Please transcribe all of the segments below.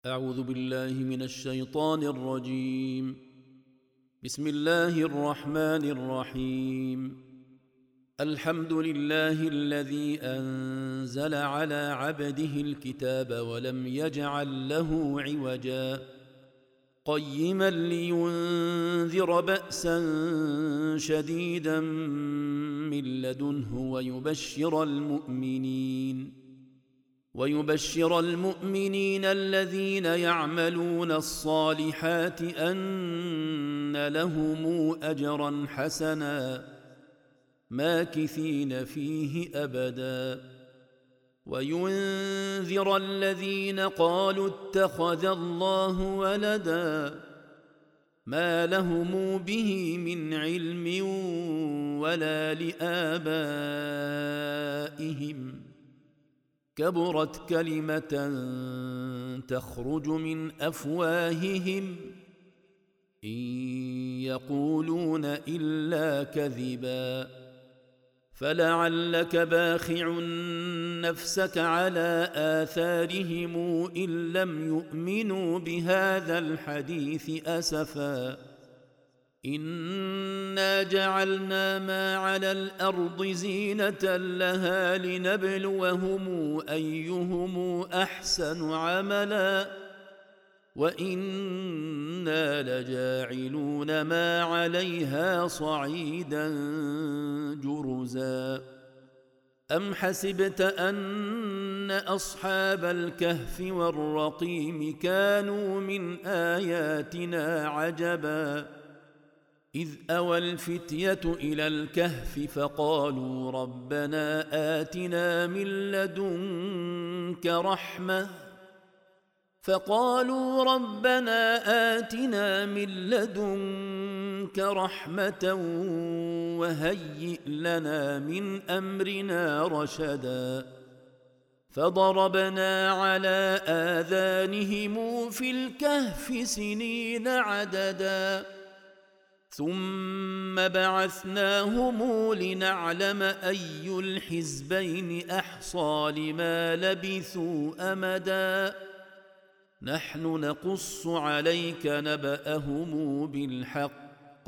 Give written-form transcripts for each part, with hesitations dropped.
أعوذ بالله من الشيطان الرجيم. بسم الله الرحمن الرحيم. الحمد لله الذي أنزل على عبده الكتاب ولم يجعل له عوجا قيما لينذر بأسا شديدا من لدنه ويبشر المؤمنين الذين يعملون الصالحات أن لهم أجرا حسنا ماكثين فيه أبدا وينذر الذين قالوا اتخذ الله ولدا ما لهم به من علم ولا لآبائهم كبرت كلمة تخرج من أفواههم إن يقولون إلا كذبا فلعلك باخع نفسك على آثارهم إن لم يؤمنوا بهذا الحديث أسفا إنا جعلنا ما على الأرض زينة لها لنبلوهم أيهم أحسن عملا وإنا لجاعلون ما عليها صعيدا جرزا أم حسبت أن أصحاب الكهف والرقيم كانوا من آياتنا عجبا إذ أوى الفتية إلى الكهف فقالوا ربنا آتنا من لدنك رحمة وهيئ لنا من أمرنا رشدا فضربنا على آذانهم في الكهف سنين عددا ثم بعثناهم لنعلم أي الحزبين أحصى لما لبثوا أمدا نحن نقص عليك نبأهم بالحق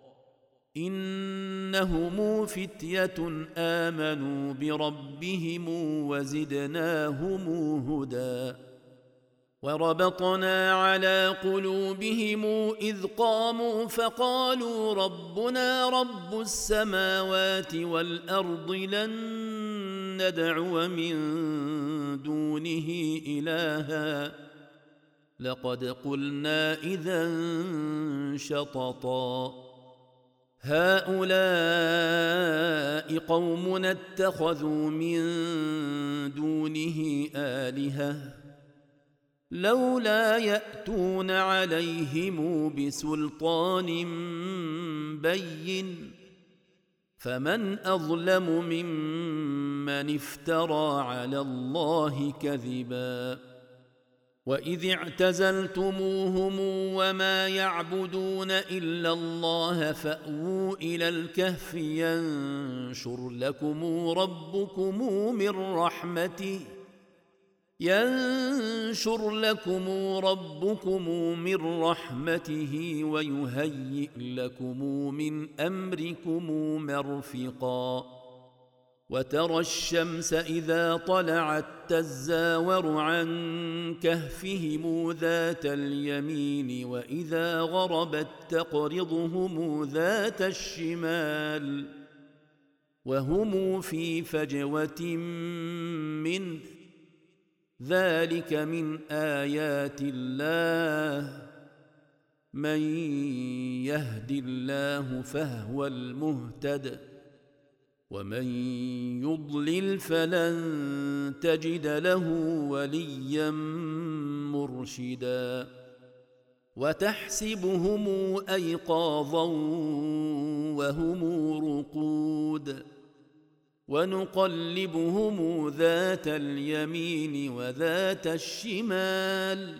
إنهم فتية آمنوا بربهم وزدناهم هدى وربطنا على قلوبهم إذ قاموا فقالوا ربنا رب السماوات والأرض لن ندعو من دونه إلها لقد قلنا إذا شططا هؤلاء قومنا اتخذوا من دونه آلهة لولا يأتون عليهم بسلطان بين فمن أظلم ممن افترى على الله كذبا وإذ اعتزلتموهم وما يعبدون إلا الله فأووا إلى الكهف ينشر لكم ربكم من رحمته ويهيئ لكم من أمركم مرفقا وترى الشمس إذا طلعت تزاور عن كهفهم ذات اليمين وإذا غربت تقرضهم ذات الشمال وهم في فجوة منه ذلك من آيات الله من يهد الله فهو المهتد ومن يضلل فلن تجد له وليا مرشدا وتحسبهم أيقاظا وهم رقود ونقلبهم ذات اليمين وذات الشمال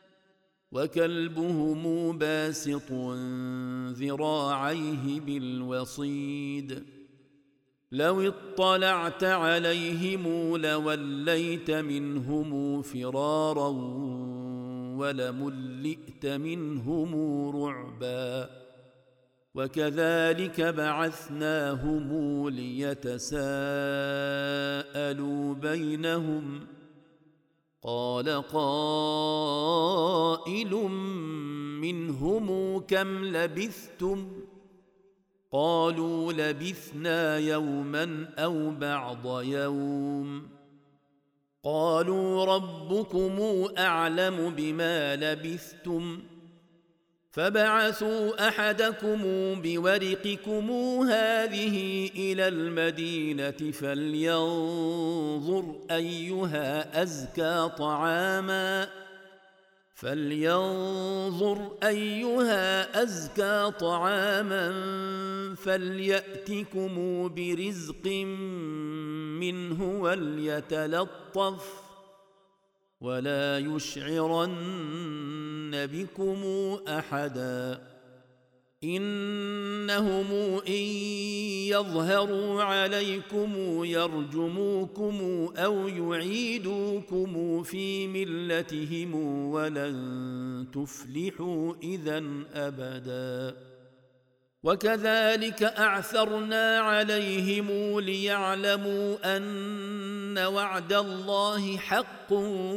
وكلبهم باسط ذراعيه بالوصيد لو اطلعت عليهم لوليت منهم فرارا ولملئت منهم رعبا وكذلك بعثناهم ليتساءلوا بينهم قال قائل منهم كم لبثتم قالوا لبثنا يوما أو بعض يوم قالوا ربكم أعلم بما لبثتم فبعثوا أحدكم بورقكم هذه إلى المدينة فلينظر أيها أزكى طعاما فليأتكم برزق منه وليتلطف ولا يشعرن بكم أحدا إنهم إن يظهروا عليكم يرجموكم أو يعيدوكم في ملتهم ولن تفلحوا إذا أبدا وكذلك أعثرنا عليهم ليعلموا أن وعد الله حق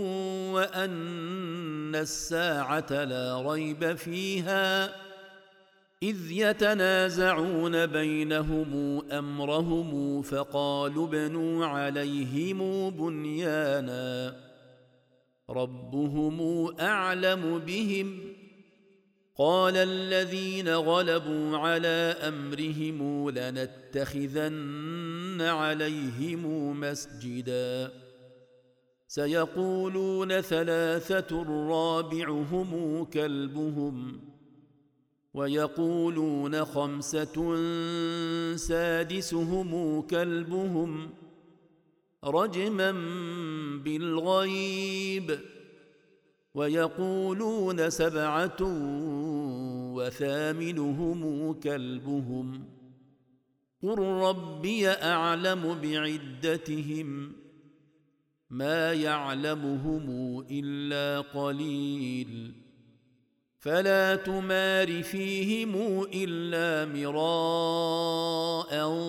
وأن الساعة لا ريب فيها إذ يتنازعون بينهم أمرهم فقالوا ابنوا عليهم بنيانا ربهم أعلم بهم قال الذين غلبوا على أمرهم لنتخذن عليهم مسجدا سيقولون ثلاثة رابعهم كلبهم ويقولون خمسة سادسهم كلبهم رجما بالغيب ويقولون سبعة وثامنهم كلبهم قل ربي أعلم بعدتهم ما يعلمهم إلا قليل فلا تمار فيهم إلا مراء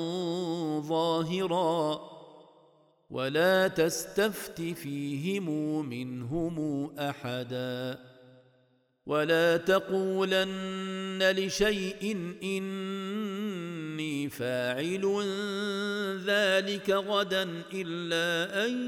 ظاهرا ولا تستفت فيهم منهم أحدا ولا تقولن لشيء إني فاعل ذلك غدا إلا أن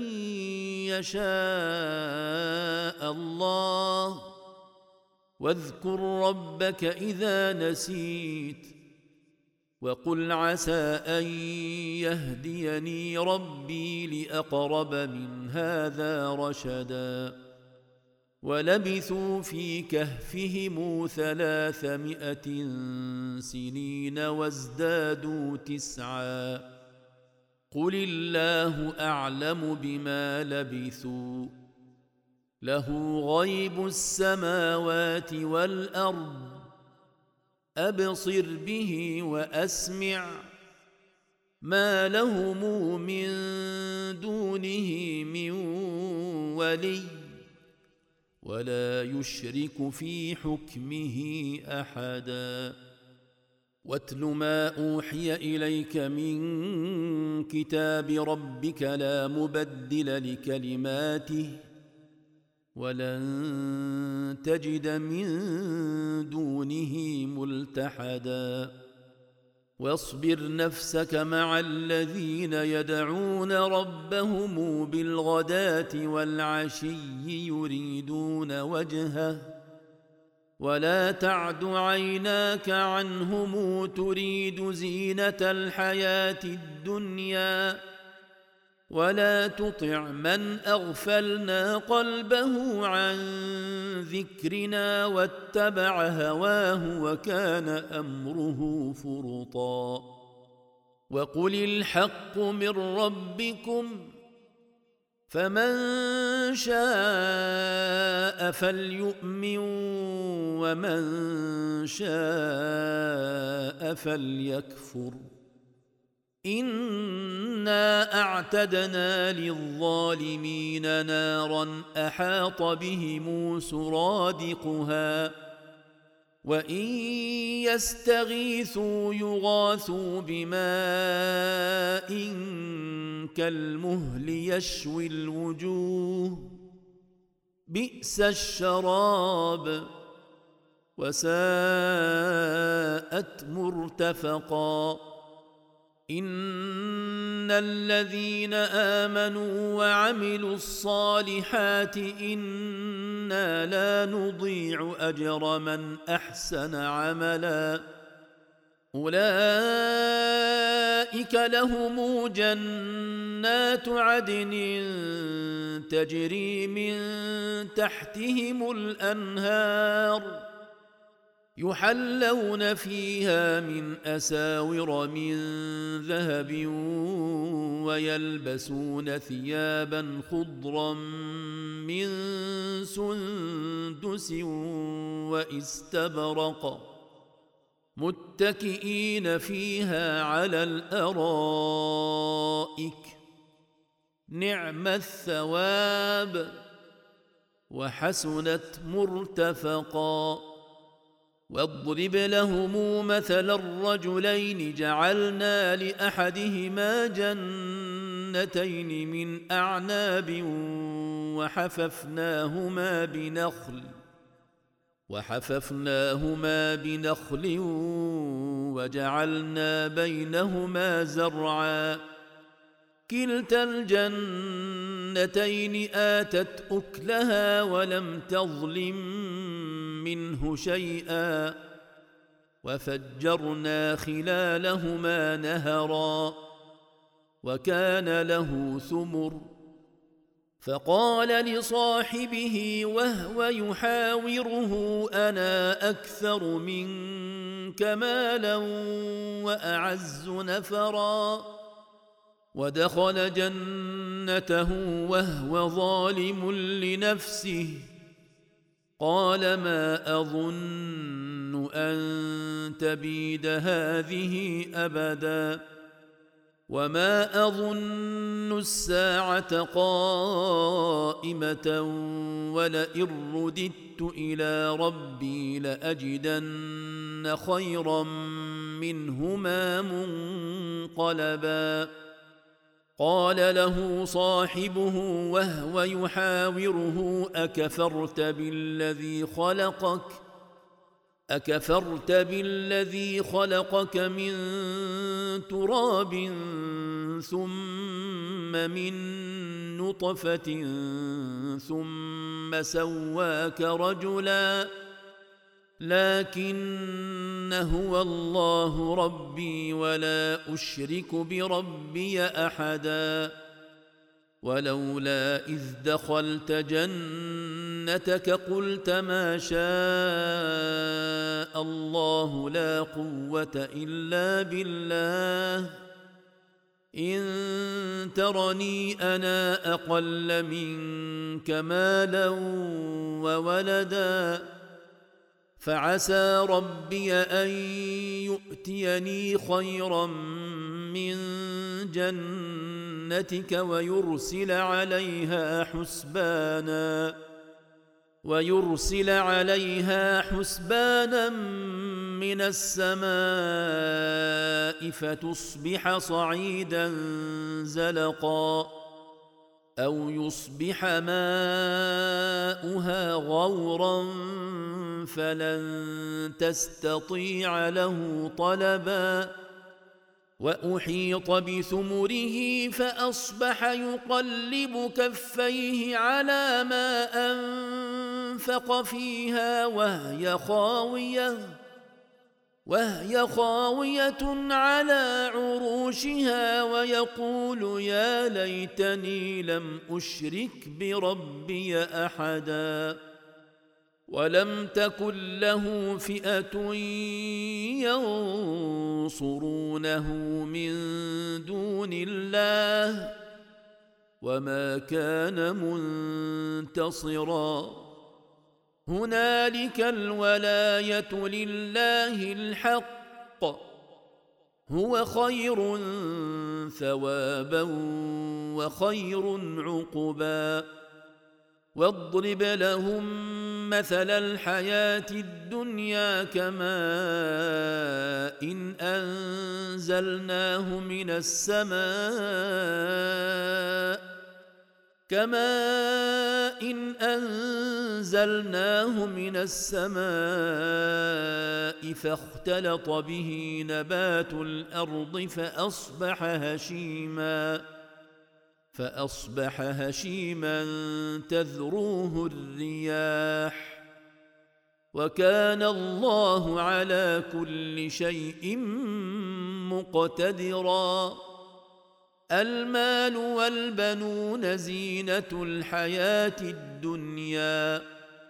يشاء الله واذكر ربك إذا نسيت وقل عسى أن يهديني ربي لأقرب من هذا رشدا ولبثوا في كهفهم 300 سنين وازدادوا 9 قل الله أعلم بما لبثوا له غيب السماوات والأرض أبصر به وأسمع ما لهم من دونه من ولي ولا يشرك في حكمه أحدا واتل ما أوحي إليك من كتاب ربك لا مبدل لكلماته ولن تجد من دونه ملتحدا واصبر نفسك مع الذين يدعون ربهم بالغداة والعشي يريدون وجهه ولا تعد عيناك عنهم تريد زينة الحياة الدنيا ولا تطع من أغفلنا قلبه عن ذكرنا واتبع هواه وكان أمره فرطا وقل الحق من ربكم فمن شاء فليؤمن ومن شاء فليكفر إنا أعتدنا للظالمين نارا أحاط بهم سرادقها وإن يستغيثوا يغاثوا بماء كالمهل يشوي الوجوه بئس الشراب وساءت مرتفقا إن الذين آمنوا وعملوا الصالحات إنا لا نضيع أجر من أحسن عملا أولئك لهم جنات عدن تجري من تحتهم الأنهار يحلون فيها من أساور من ذهب ويلبسون ثيابا خضرا من سندس واستبرق متكئين فيها على الأرائك نعم الثواب وحسنت مرتفقا واضرب لهم مثل الرجلين جعلنا لأحدهما جنتين من أعناب وحففناهما بنخل وجعلنا بينهما زرعا كلتا الجنتين آتت أكلها ولم تظلم منه شيئا وفجرنا خلالهما نهرا وكان له ثمر فقال لصاحبه وهو يحاوره أنا أكثر منك مالا وأعز نفرا ودخل جنته وهو ظالم لنفسه قال ما أظن أن تبيد هذه أبدا وما أظن الساعة قائمة ولئن رددت إلى ربي لأجدن خيرا منهما منقلبا قال له صاحبه وهو يحاوره أكفرت بالذي خلقك من تراب ثم من نطفة ثم سواك رجلا لكن هو الله ربي ولا أشرك بربي أحدا ولولا إذ دخلت جنتك قلت ما شاء الله لا قوة إلا بالله إن ترني أنا أقل منك مالا وولدا فعسى ربي أن يؤتيني خيرا من جنتك ويرسل عليها حسبانا من السماء فتصبح صعيدا زلقا أو يصبح ماؤها غورا فلن تستطيع له طلبا وأحيط بثمره فأصبح يقلب كفيه على ما أنفق فيها وهي خاوية على عروشها ويقول يا ليتني لم أشرك بربي أحدا ولم تكن له فئة ينصرونه من دون الله وما كان منتصرا هنالك الولاية لله الحق هو خير ثوابا وخير عقبا واضرب لهم مثل الحياة الدنيا كماء إن أنزلناه من السماء فاختلط به نبات الأرض فأصبح هشيما تذروه الرياح وكان الله على كل شيء مقتدرا المال والبنون زينة الحياة الدنيا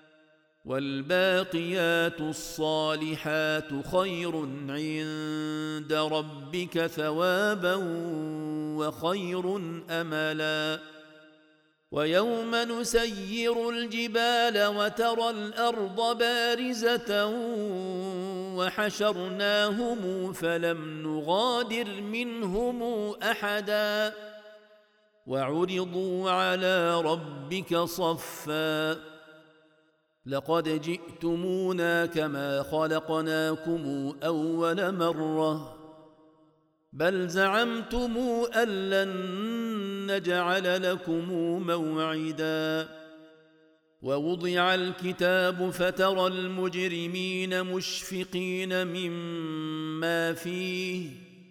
والباقيات الصالحات خير عند ربك ثوابا وخير أملا ويوم نسير الجبال وترى الأرض بارزة وحشرناهم فلم نغادر منهم أحدا وعرضوا على ربك صفا لقد جئتمونا كما خلقناكم أول مرة بل زعمتم أن لن نجعل لكم موعدا ووضع الكتاب فترى المجرمين مشفقين مما فيه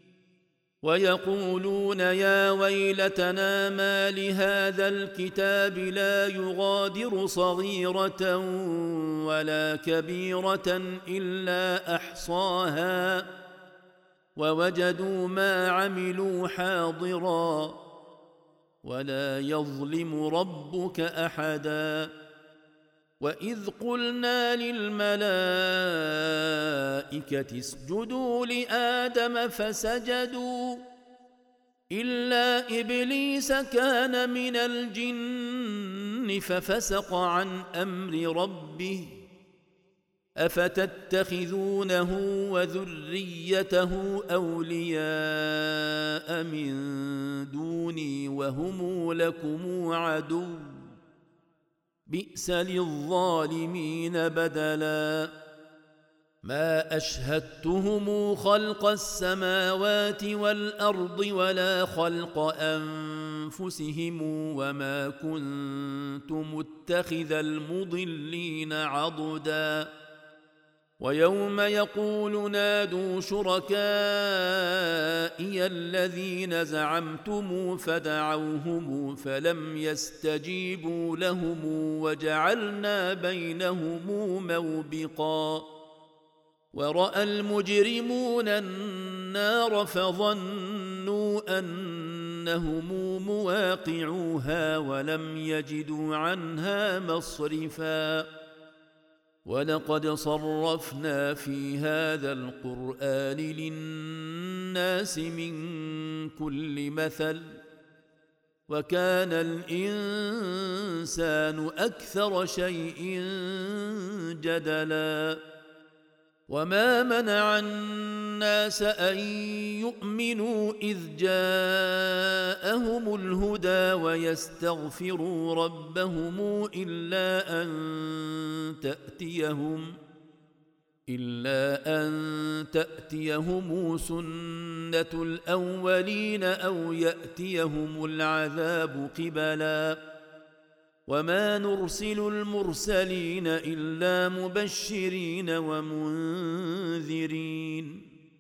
ويقولون يا ويلتنا ما لهذا الكتاب لا يغادر صغيرة ولا كبيرة إلا أحصاها ووجدوا ما عملوا حاضرا ولا يظلم ربك أحدا وإذ قلنا للملائكة اسجدوا لآدم فسجدوا إلا إبليس كان من الجن ففسق عن أمر ربه أفتتخذونه وذريته أولياء من دوني وهم لكم عدو بئس للظالمين بدلا ما أشهدتهم خلق السماوات والأرض ولا خلق أنفسهم وما كنت متخذ المضلين عضدا ويوم يقول نادوا شركائي الذين زعمتم فدعوهم فلم يستجيبوا لهم وجعلنا بينهم موبقا ورأى المجرمون النار فظنوا أنهم مواقعوها ولم يجدوا عنها مصرفا ولقد صرفنا في هذا القرآن للناس من كل مثل وكان الإنسان أكثر شيء جدلا وما منع الناس أن يؤمنوا إذ جاءهم الهدى ويستغفروا ربهم إلا أن تأتيهم سنة الأولين أو يأتيهم العذاب قبلا وما نرسل المرسلين إلا مبشرين ومنذرين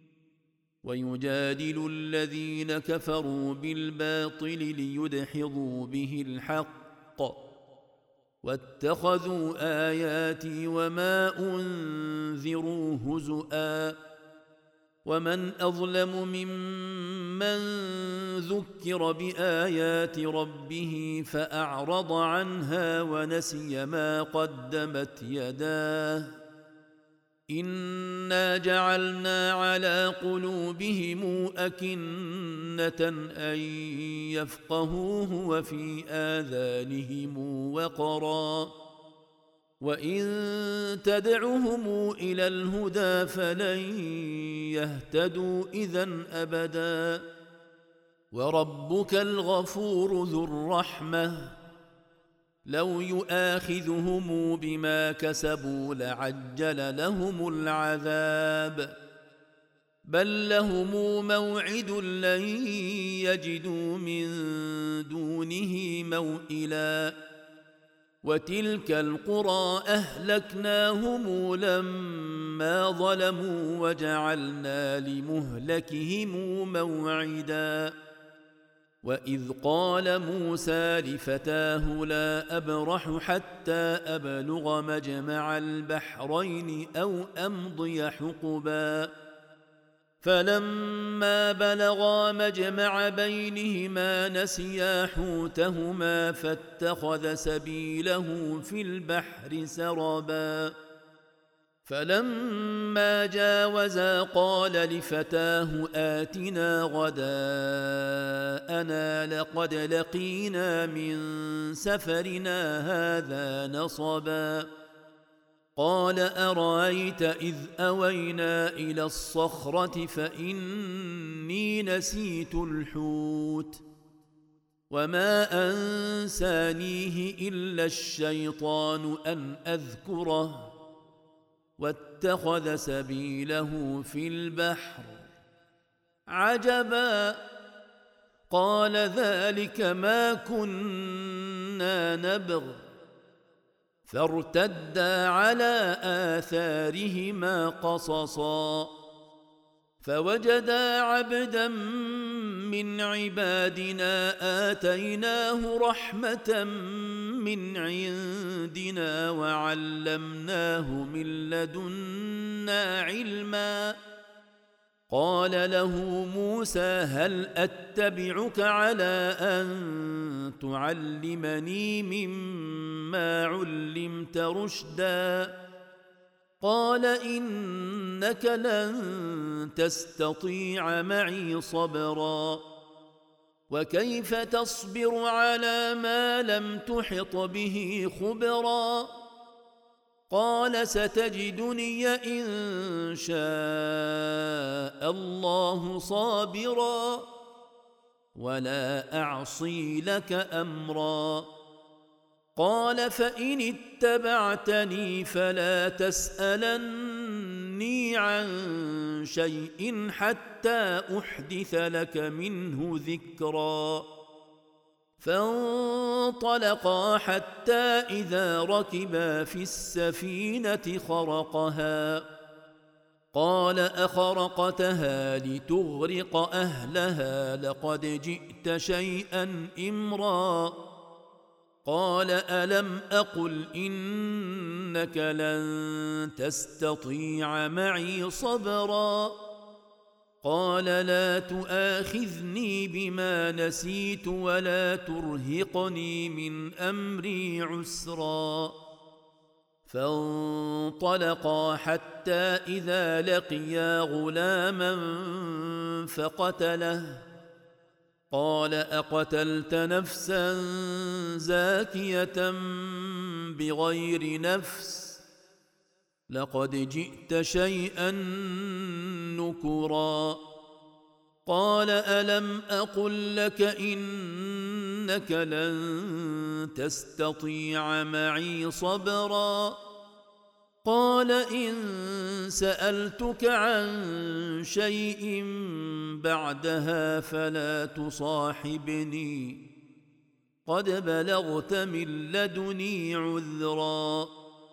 ويجادل الذين كفروا بالباطل ليدحضوا به الحق واتخذوا آياتي وما أنذروا هزؤا ومن أظلم ممن ذكر بآيات ربه فأعرض عنها ونسي ما قدمت يداه إنا جعلنا على قلوبهم أكنة أن يفقهوه وفي آذانهم وقرا وإن تدعهم إلى الهدى فلن يهتدوا إذا أبدا. وربك الغفور ذو الرحمة لو يؤاخذهم بما كسبوا لعجل لهم العذاب بل لهم موعد لن يجدوا من دونه موئلا. وتلك القرى أهلكناهم لما ظلموا وجعلنا لمهلكهم موعدا. وإذ قال موسى لفتاه لا أبرح حتى أبلغ مجمع البحرين أو أمضي حقبا فلما بلغا مجمع بينهما نسيا حوتهما فاتخذ سبيله في البحر سربا. فلما جاوزا قال لفتاه آتنا غداءنا لقد لقينا من سفرنا هذا نصبا. قال أرأيت إذ أوينا إلى الصخرة فإني نسيت الحوت وما أنسانيه إلا الشيطان أن أذكره واتخذ سبيله في البحر عجبا. قال ذلك ما كنا نبغ فارتدا على آثارهما قصصا فوجدا عبدا من عبادنا آتيناه رحمة من عندنا وعلمناه من لدنا علما. قال له موسى هل أتبعك على أن تعلمني مما علمت رشدا. قال إنك لن تستطيع معي صبرا وكيف تصبر على ما لم تحط به خبرا. قال ستجدني إن شاء الله صابرا ولا أعصي لك أمرا. قال فإن اتبعتني فلا تسألني عن شيء حتى أحدث لك منه ذكرا. فانطلقا حتى إذا ركبا في السفينة خرقها قال أخرقتها لتغرق أهلها لقد جئت شيئا إمرا. قال ألم أقل إنك لن تستطيع معي صبرا. قال لا تؤاخذني بما نسيت ولا ترهقني من أمري عسرا. فانطلقا حتى إذا لقيا غلاما فقتله قال أقتلت نفسا زاكية بغير نفس لقد جئت شيئا نكرا. قال ألم أقل لك إنك لن تستطيع معي صبرا. قال إن سألتك عن شيء بعدها فلا تصاحبني قد بلغت من لدني عذرا.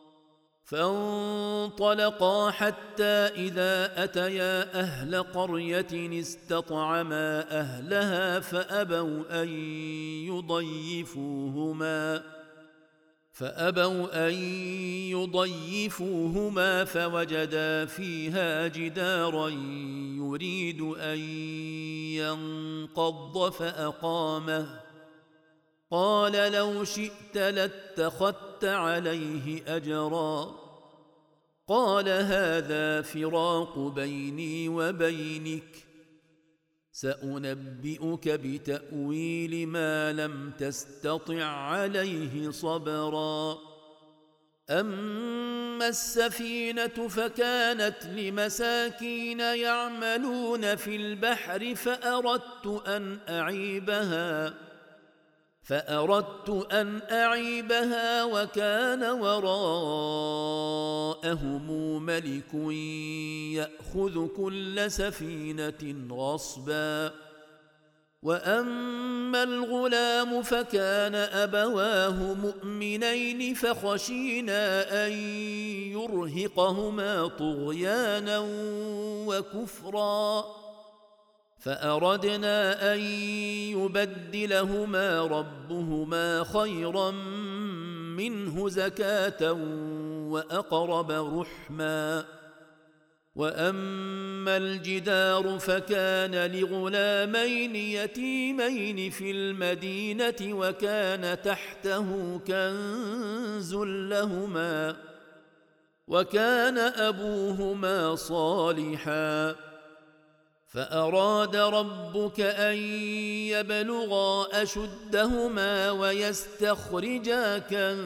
فانطلقا حتى إذا أتيا أهل قرية استطعما أهلها فأبوا أن يضيفوهما فوجدا فيها جدارا يريد أن ينقض فأقامه. قال لو شئت لاتخذت عليه أجرا. قال هذا فراق بيني وبينك سأنبئك بتأويل ما لم تستطع عليه صبرا. أما السفينة فكانت لمساكين يعملون في البحر فأردت أن أعيبها وكان وراءهم ملك يأخذ كل سفينة غصبا. وأما الغلام فكان أبواه مؤمنين فخشينا أن يرهقهما طغيانا وكفرا، فأردنا أن يبدلهما ربهما خيرا منه زكاة وأقرب رحما. وأما الجدار فكان لغلامين يتيمين في المدينة وكان تحته كنز لهما وكان أبوهما صالحا، فأراد ربك أن يبلغا أشدهما ويستخرجا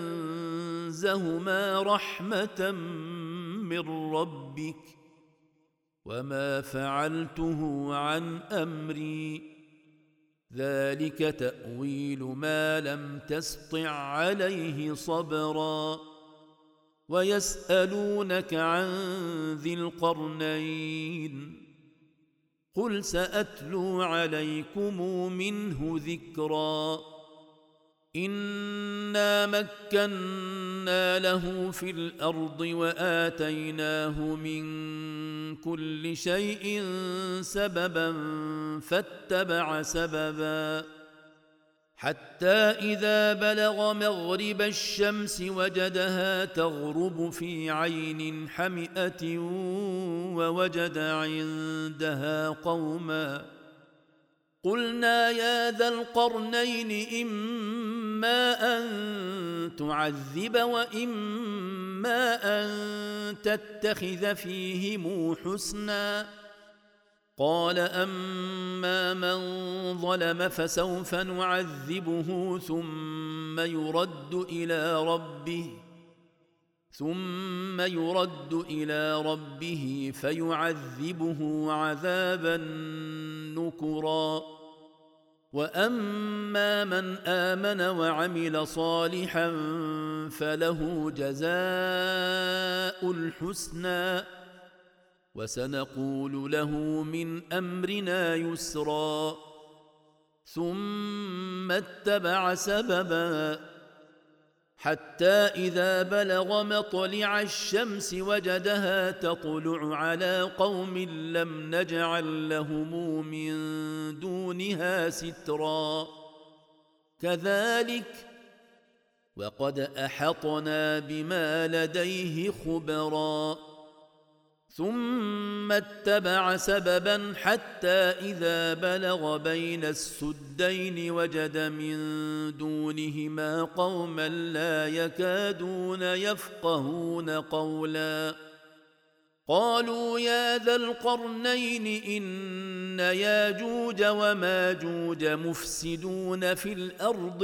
كنزهما رحمة من ربك، وما فعلته عن أمري، ذلك تأويل ما لم تسطع عليه صبرا. ويسألونك عن ذي القرنين قل سأتلو عليكم منه ذكرا. إنا مكنا له في الأرض وآتيناه من كل شيء سببا فاتبع سببا، حتى إذا بلغ مغرب الشمس وجدها تغرب في عين حمئة ووجد عندها قوما، قلنا يا ذا القرنين إما أن تعذب وإما أن تتخذ فيهم حسنا. قال أما من ظلم فسوف نعذبه ثم يرد إلى ربه فيعذبه عذابا نكرا. وأما من آمن وعمل صالحا فله جزاء الحسنى وسنقول له من أمرنا يسرا. ثم اتبع سببا حتى إذا بلغ مطلع الشمس وجدها تطلع على قوم لم نجعل لهم من دونها سترا، كذلك وقد أحطنا بما لديه خبرا. ثم اتبع سببا حتى إذا بلغ بين السدين وجد من دونهما قوما لا يكادون يفقهون قولا. قالوا يا ذا القرنين إن ياجوج وماجوج مفسدون في الأرض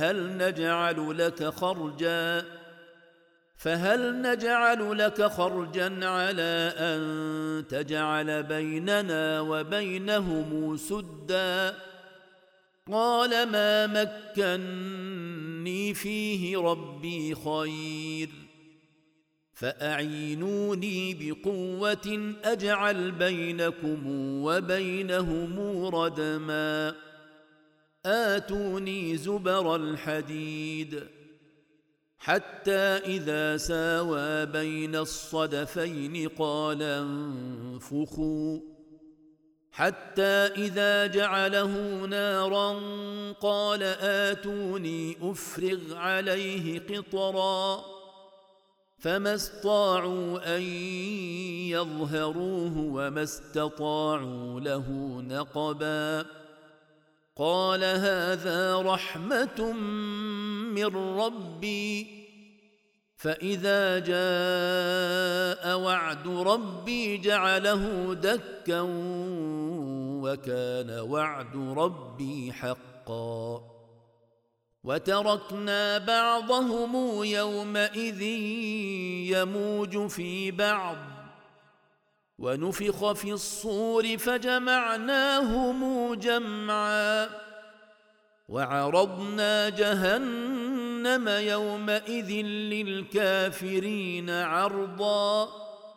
فهل نجعل لك خرجا على أن تجعل بيننا وبينهم سدا؟ قال ما مكني فيه ربي خير فأعينوني بقوة أجعل بينكم وبينهم ردما. آتوني زبر الحديد حتى إذا ساوى بين الصدفين قال انفخوا، حتى إذا جعله نارا قال آتوني أفرغ عليه قطرا، فما استطاعوا أن يظهروه وما استطاعوا له نقبا. قال هذا رحمة من ربي فإذا جاء وعد ربي جعله دكا وكان وعد ربي حقا. وتركنا بعضهم يومئذ يموج في بعض ونفخ في الصور فجمعناهم جمعا وعرضنا جهنم يومئذ للكافرين عرضا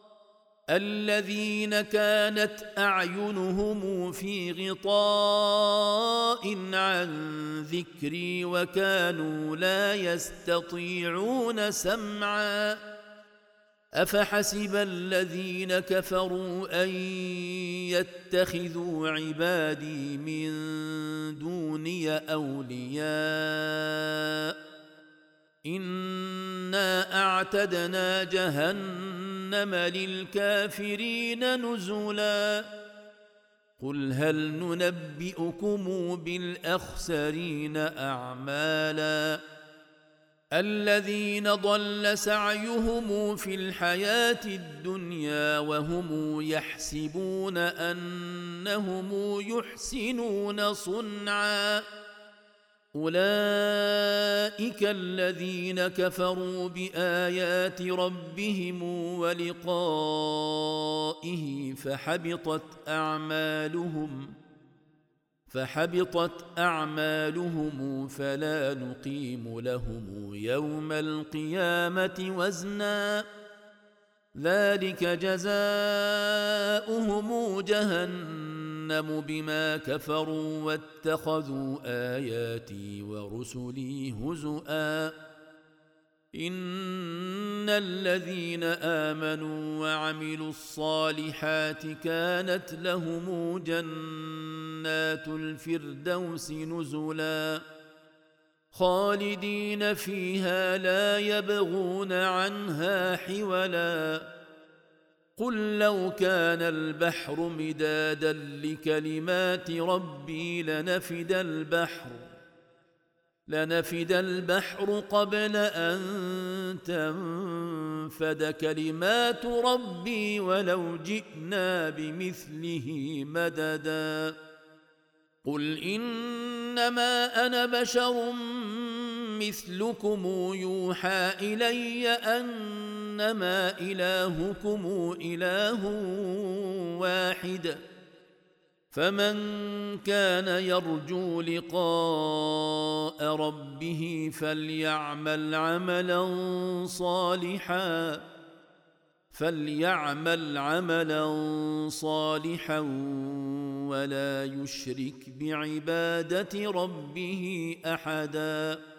الذين كانت أعينهم في غطاء عن ذكري وكانوا لا يستطيعون سمعا أفحسب الذين كفروا أن يتخذوا عبادي من دوني أولياء إنا أعتدنا جهنم للكافرين نزلا قل هل ننبئكم بالأخسرين أعمالا الذين ضل سعيهم في الحياة الدنيا وهم يحسبون أنهم يحسنون صنعا أولئك الذين كفروا بآيات ربهم ولقائه فحبطت أعمالهم فلا نقيم لهم يوم القيامة وزنا ذلك جزاؤهم جهنم بما كفروا واتخذوا آياتي ورسلي هزؤا إن الذين آمنوا وعملوا الصالحات كانت لهم جنات الفردوس نزلا خالدين فيها لا يبغون عنها حولا قل لو كان البحر مدادا لكلمات ربي لنفد البحر قبل أن تنفد كلمات ربي ولو جئنا بمثله مددا قل إنما أنا بشر مثلكم يوحى إلي أنما إلهكم إله واحد فمن كان يرجو لقاء ربه فليعمل عملا صالحا ولا يشرك بعبادة ربه أحدا